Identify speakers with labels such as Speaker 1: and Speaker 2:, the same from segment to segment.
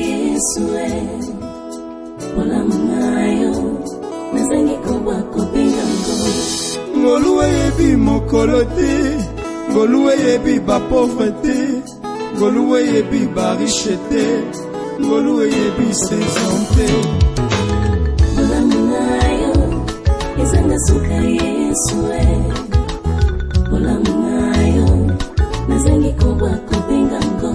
Speaker 1: Yesu Ola mnayo Nazangi kubwa kupinga
Speaker 2: Ngoluwe yebi mokoloti Ngoluwe yebi ba pauvreté Ngoluwe yebi ba richete Ngoluwe yebi saisonte
Speaker 1: Ola mnayo Izanga suka Yesu Ola mnayo Nazangi kubwa kupinga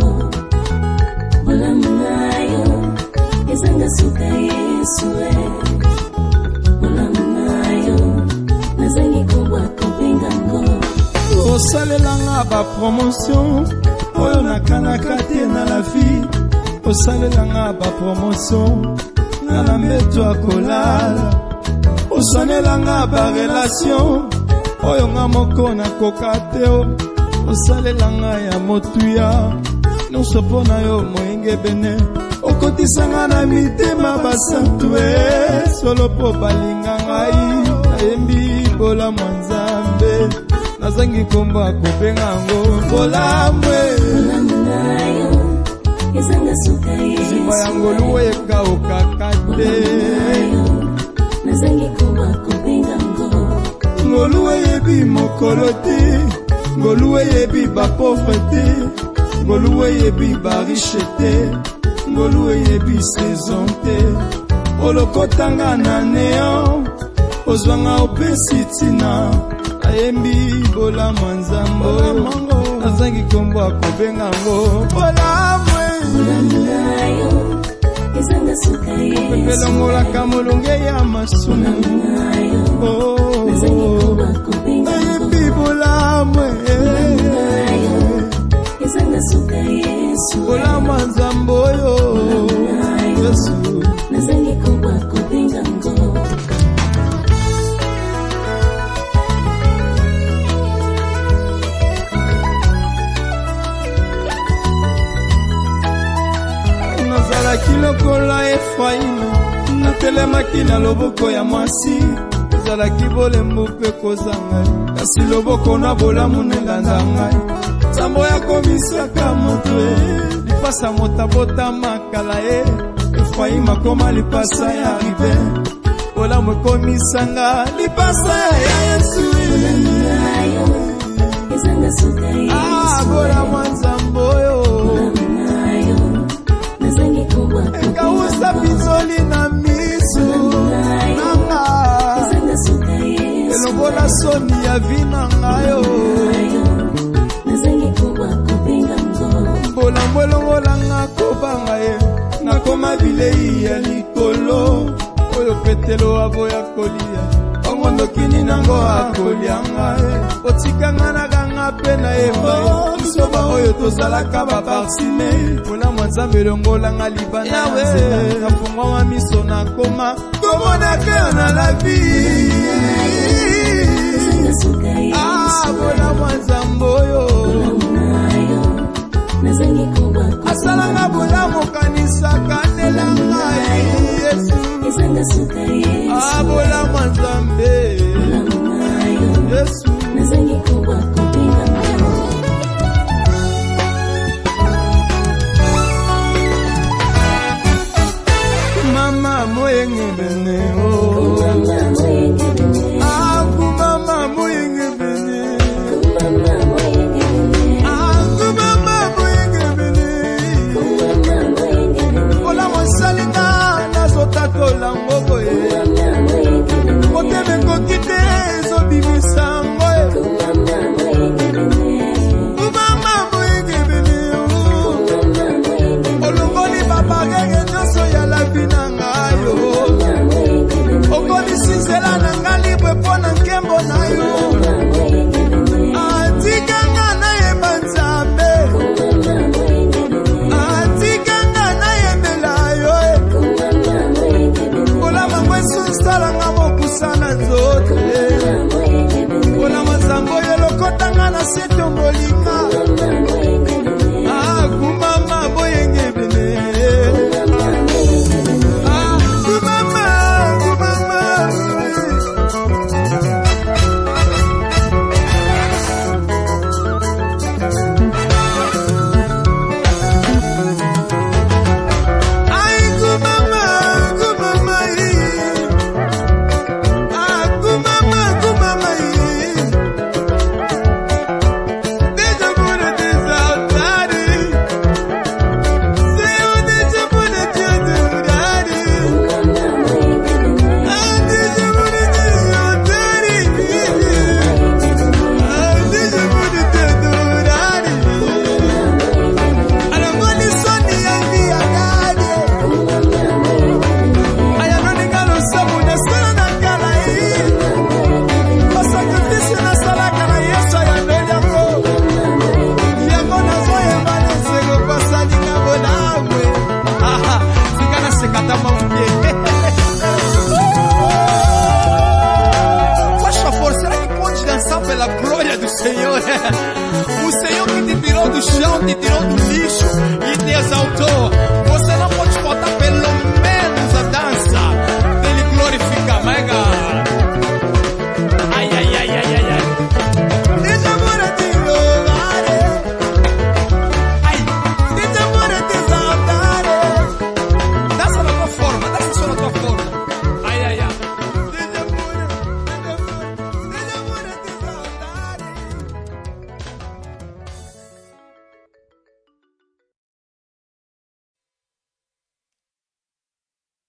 Speaker 1: Ola mnayo Izanga suka Yesu Ola mnayo Nazangi kubwa kupinga
Speaker 2: Osalelanga ba promotion Oyo nakanaka te na la vie Osalelanga ba promotion Na la meto akolala Osalelanga ba relation Oyo nga moko na kokateo Osalelanga ya motuya Nonso na yo moenge bene Okotisanga na mitema basantwe Solo po balinga ngai Ayembi bola mwanzambe Nazangi komba kupenga ngo Bola mwe
Speaker 1: Bola mnayo Izanga suka Yesu
Speaker 2: Zimba ya ngoluwe ka ukakate
Speaker 1: Nazangi komba kupenga
Speaker 2: Ngoluwe yebi mokoloti Ngoluwe yebi ba pauvreté Ngoluwe yebi ba richete Ngoluwe yebi saisonte Olokotanga na neon Ozwanga opesitina Ayembi bola manzambo Nazangi kombo akubenga ngo Bola mwe
Speaker 1: Bola mnayo Izanga suka Yesu
Speaker 2: Pelongola kamulunge ya masumu
Speaker 1: Nazangi komba kupenga
Speaker 2: Ayembi bola mwe
Speaker 1: Izanga suka Yesu
Speaker 2: Bola manzambo yo Yesu
Speaker 1: Nazangi komba kupenga
Speaker 2: Nazalaki lokola Efraimu Natelemaki na loboko ya mwasi Nazalaki bolembu mpe kozanga Kasi loboko na bolamu nelanda ngai Sambo ya komisaka moto Lipasa motabota makala Efraimu koma lipasa ya ribe Bolamu komisanga Lipasa ya Yesu
Speaker 1: Izanga suka Yesu
Speaker 2: bolamu nzamboyo Kausa bizoli na misu Nanga Elobola soni ya vina ngayo Mbola mwelo ngola nga kobanga Nakoma bilei ya likolo Oyo petelo aboya kolia Ongondo kini nango akolia ngae Otikanga naganga pena eva Soba oyo tozalaka baparsime Mbola mwanzambe longola nga libana Kapungwa wa miso na koma Komona keo na la vie Mbola mwanzambe oyo Asalanga bola mokanisa kanela ngai Yesu Bola mwanzambe Yesu Mama moyenge bene Mama moyenge bene Bola mosalinga nazotakola ngobo Koteme kokite zobimisa ngoe Mama moyenge bene Olongoli babagege nyoso ya la bina ngayo Okoli sinzela na ngali bwepona nkembo na yo Atikanga na yeba nzambe Atikanga na yemela yo Bola mangwesu salanga mokusana zote Bola mazambo yelokotanga na seto molika Kumama boyenge bene Kumama
Speaker 3: do chão, te tirou do lixo e te exaltou.